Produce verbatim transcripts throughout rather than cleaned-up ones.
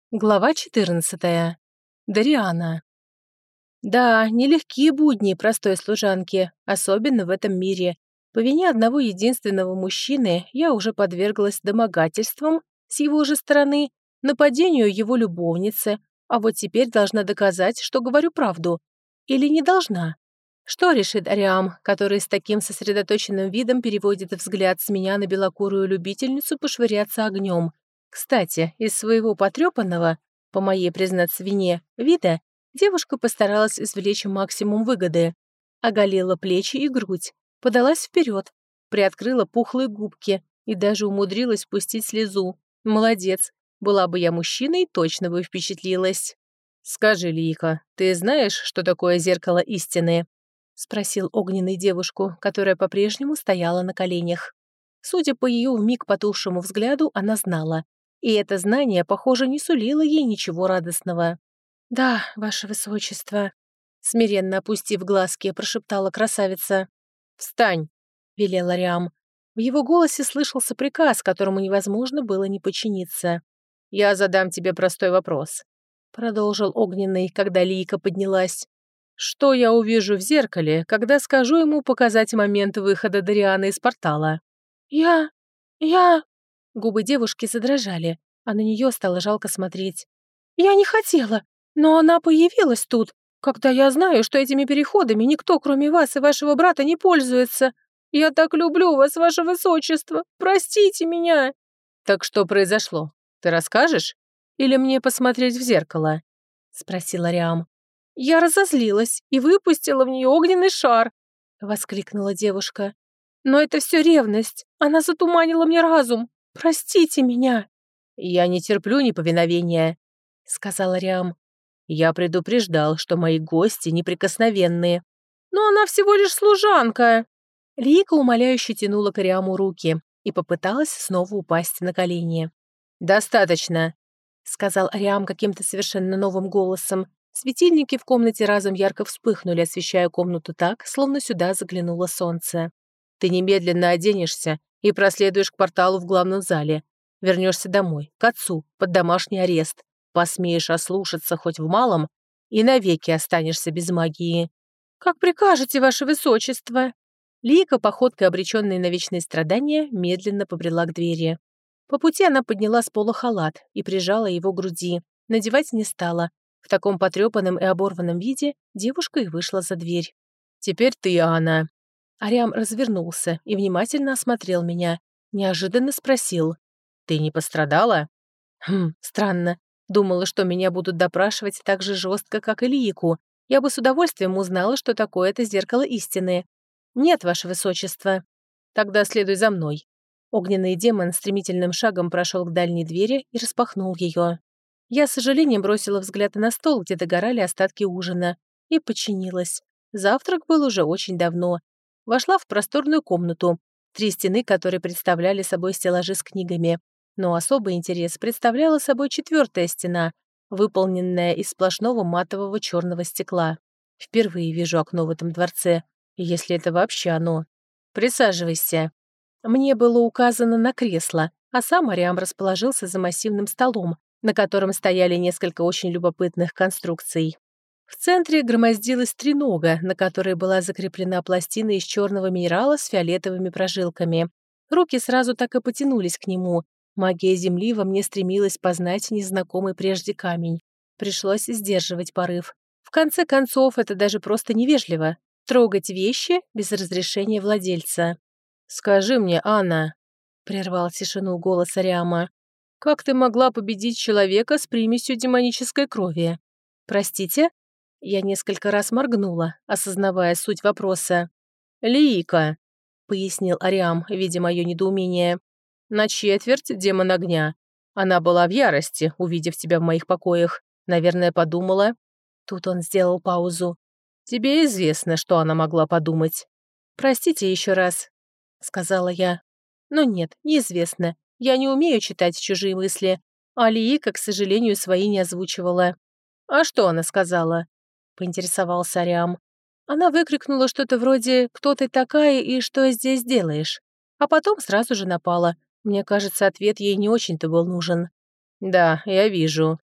Глава четырнадцатая. Дариана. Да, нелегкие будни простой служанки, особенно в этом мире. По вине одного единственного мужчины я уже подверглась домогательствам с его же стороны, нападению его любовницы, а вот теперь должна доказать, что говорю правду. Или не должна? Что решит Ариам, который с таким сосредоточенным видом переводит взгляд с меня на белокурую любительницу пошвыряться огнем? Кстати, из своего потрепанного, по моей, признаться, вине, вида, девушка постаралась извлечь максимум выгоды. Оголила плечи и грудь, подалась вперед, приоткрыла пухлые губки и даже умудрилась пустить слезу. Молодец. Была бы я мужчиной, точно бы впечатлилась. «Скажи, Лика, ты знаешь, что такое зеркало истины?» — спросил огненный девушку, которая по-прежнему стояла на коленях. Судя по ее вмиг потухшему взгляду, она знала. И это знание, похоже, не сулило ей ничего радостного. «Да, ваше высочество», — смиренно опустив глазки, прошептала красавица. «Встань», — велел Ариам. В его голосе слышался приказ, которому невозможно было не подчиниться. «Я задам тебе простой вопрос», — продолжил Огненный, когда Лийка поднялась. «Что я увижу в зеркале, когда скажу ему показать момент выхода Дарианы из портала?» «Я... я...» Губы девушки задрожали, а на нее стало жалко смотреть. «Я не хотела, но она появилась тут, когда я знаю, что этими переходами никто, кроме вас и вашего брата, не пользуется. Я так люблю вас, ваше высочество! Простите меня!» «Так что произошло? Ты расскажешь? Или мне посмотреть в зеркало?» — спросил Ариам. «Я разозлилась и выпустила в нее огненный шар!» — воскликнула девушка. «Но это все ревность. Она затуманила мне разум. Простите меня!» «Я не терплю неповиновения», — сказал Ариам. «Я предупреждал, что мои гости неприкосновенные». «Но она всего лишь служанка!» Лика умоляюще тянула к Ариаму руки и попыталась снова упасть на колени. «Достаточно», — сказал Ариам каким-то совершенно новым голосом. Светильники в комнате разом ярко вспыхнули, освещая комнату так, словно сюда заглянуло солнце. «Ты немедленно оденешься и проследуешь к порталу в главном зале. Вернешься домой, к отцу, под домашний арест. Посмеешь ослушаться хоть в малом, и навеки останешься без магии». «Как прикажете, ваше высочество?» Лика, походкой обреченной на вечные страдания, медленно побрела к двери. По пути она подняла с пола халат и прижала его к груди. Надевать не стала. В таком потрепанном и оборванном виде девушка и вышла за дверь. «Теперь ты, Анна». Ариам развернулся и внимательно осмотрел меня. Неожиданно спросил. «Ты не пострадала?» Хм, странно. Думала, что меня будут допрашивать так же жестко, как и Лику. Я бы с удовольствием узнала, что такое это зеркало истины. «Нет, ваше высочество». «Тогда следуй за мной». Огненный демон стремительным шагом прошел к дальней двери и распахнул ее. Я с сожалением бросила взгляд на стол, где догорали остатки ужина, и подчинилась. Завтрак был уже очень давно. Вошла в просторную комнату, три стены которой представляли собой стеллажи с книгами. Но особый интерес представляла собой четвертая стена, выполненная из сплошного матового черного стекла. Впервые вижу окно в этом дворце, если это вообще оно. «Присаживайся». Мне было указано на кресло, а сам Ариам расположился за массивным столом, на котором стояли несколько очень любопытных конструкций. В центре громоздилась тренога, на которой была закреплена пластина из черного минерала с фиолетовыми прожилками. Руки сразу так и потянулись к нему. Магия Земли во мне стремилась познать незнакомый прежде камень. Пришлось сдерживать порыв. В конце концов, это даже просто невежливо — трогать вещи без разрешения владельца. «Скажи мне, Анна», — прервал тишину голос Ариама, «как ты могла победить человека с примесью демонической крови?» «Простите?» Я несколько раз моргнула, осознавая суть вопроса. «Лиика», — пояснил Ариам, видя мое недоумение, «на четверть демон огня. Она была в ярости, увидев тебя в моих покоях. Наверное, подумала...» Тут он сделал паузу. «Тебе известно, что она могла подумать». «Простите еще раз», — сказала я. «Но нет, неизвестно. Я не умею читать чужие мысли. А Лиика, к сожалению, свои не озвучивала». «А что она сказала?» — поинтересовался Ариам. Она выкрикнула что-то вроде «Кто ты такая и что здесь делаешь?», а потом сразу же напала. Мне кажется, ответ ей не очень-то был нужен. «Да, я вижу»,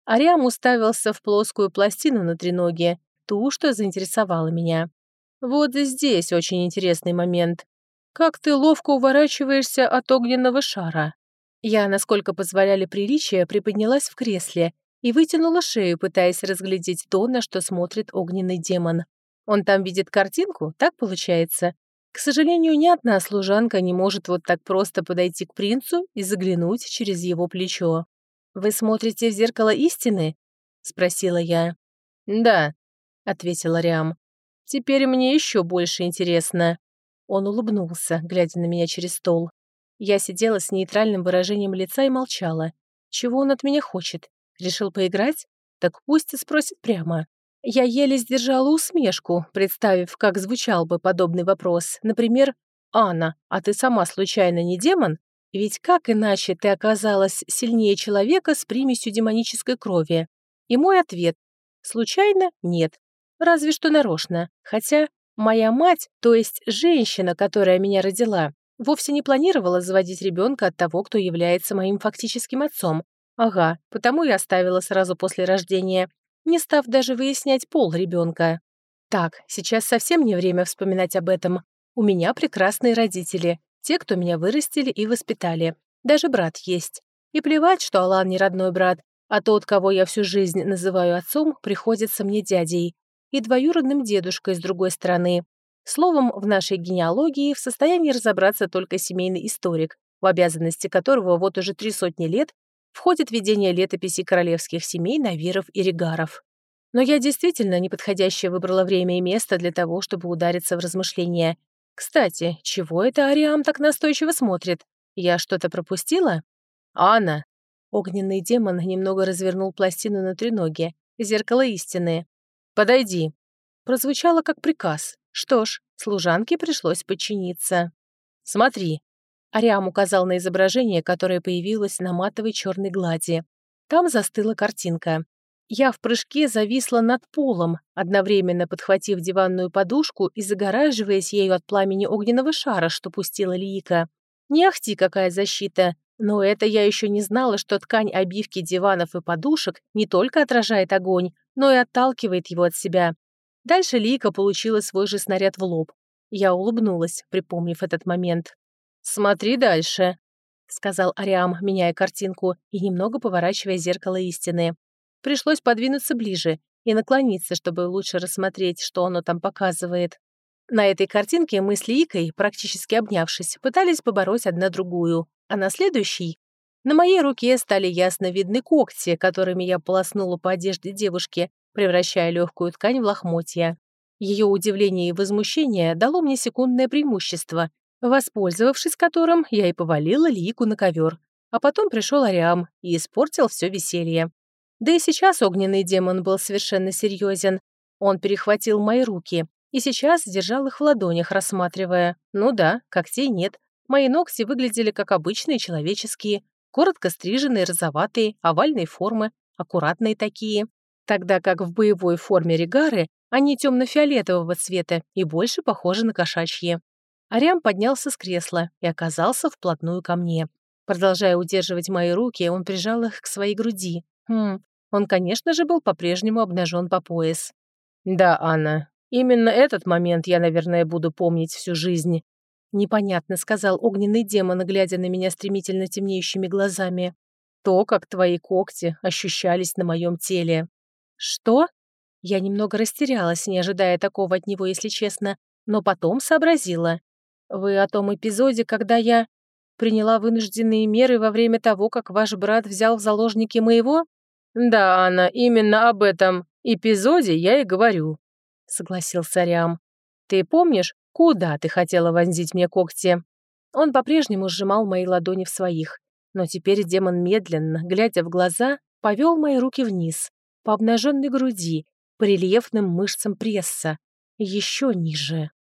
Ариам уставился в плоскую пластину на треноге, ту, что заинтересовала меня. Вот и здесь очень интересный момент. Как ты ловко уворачиваешься от огненного шара. Я, насколько позволяли приличия, приподнялась в кресле и вытянула шею, пытаясь разглядеть то, на что смотрит огненный демон. Он там видит картинку, так получается? К сожалению, ни одна служанка не может вот так просто подойти к принцу и заглянуть через его плечо. «Вы смотрите в зеркало истины?» — спросила я. «Да», — ответил Ариам. «Теперь мне еще больше интересно». Он улыбнулся, глядя на меня через стол. Я сидела с нейтральным выражением лица и молчала. Чего он от меня хочет? Решил поиграть? Так пусть и спросит прямо. Я еле сдержала усмешку, представив, как звучал бы подобный вопрос. Например, «Анна, а ты сама случайно не демон? Ведь как иначе ты оказалась сильнее человека с примесью демонической крови?» И мой ответ «Случайно? Нет. Разве что нарочно. Хотя моя мать, то есть женщина, которая меня родила, вовсе не планировала заводить ребенка от того, кто является моим фактическим отцом. Ага, потому и оставила сразу после рождения, не став даже выяснять пол ребенка. Так, сейчас совсем не время вспоминать об этом. У меня прекрасные родители, те, кто меня вырастили и воспитали. Даже брат есть. И плевать, что Алан не родной брат, а тот, кого я всю жизнь называю отцом, приходится мне дядей. И двоюродным дедушкой с другой стороны. Словом, в нашей генеалогии в состоянии разобраться только семейный историк, в обязанности которого вот уже три сотни лет входит ведение летописей королевских семей Навиров и Регаров. Но я действительно неподходящее выбрала время и место для того, чтобы удариться в размышления. Кстати, чего это Ариам так настойчиво смотрит? Я что-то пропустила? Анна. Огненный демон немного развернул пластину на треноге. Зеркало истины. Подойди. Прозвучало как приказ. Что ж, служанке пришлось подчиниться. Смотри. Ариам указал на изображение, которое появилось на матовой черной глади. Там застыла картинка. Я в прыжке зависла над полом, одновременно подхватив диванную подушку и загораживаясь ею от пламени огненного шара, что пустила Лиика. Не ахти какая защита, но это я еще не знала, что ткань обивки диванов и подушек не только отражает огонь, но и отталкивает его от себя. Дальше Лиика получила свой же снаряд в лоб. Я улыбнулась, припомнив этот момент. «Смотри дальше», — сказал Ариам, меняя картинку и немного поворачивая зеркало истины. Пришлось подвинуться ближе и наклониться, чтобы лучше рассмотреть, что оно там показывает. На этой картинке мы с Лиикой, практически обнявшись, пытались побороть одна другую, а на следующей на моей руке стали ясно видны когти, которыми я полоснула по одежде девушки, превращая легкую ткань в лохмотья. Ее удивление и возмущение дало мне секундное преимущество, воспользовавшись которым я и повалила Лиику на ковер. А потом пришел Ариам и испортил все веселье. Да и сейчас огненный демон был совершенно серьезен. Он перехватил мои руки и сейчас держал их в ладонях, рассматривая. Ну да, когтей нет. Мои ногти выглядели как обычные человеческие, коротко стриженные, розоватые, овальной формы, аккуратные такие. Тогда как в боевой форме регары они темно-фиолетового цвета и больше похожи на кошачьи. Ариам поднялся с кресла и оказался вплотную ко мне. Продолжая удерживать мои руки, он прижал их к своей груди. Хм, он, конечно же, был по-прежнему обнажен по пояс. «Да, Анна, именно этот момент я, наверное, буду помнить всю жизнь», непонятно сказал огненный демон, глядя на меня стремительно темнеющими глазами. «То, как твои когти ощущались на моем теле». «Что?» Я немного растерялась, не ожидая такого от него, если честно, но потом сообразила. «Вы о том эпизоде, когда я приняла вынужденные меры во время того, как ваш брат взял в заложники моего?» «Да, Анна, именно об этом эпизоде я и говорю», — согласился Ариам. «Ты помнишь, куда ты хотела вонзить мне когти?» Он по-прежнему сжимал мои ладони в своих, но теперь демон медленно, глядя в глаза, повел мои руки вниз, по обнаженной груди, по рельефным мышцам пресса, еще ниже.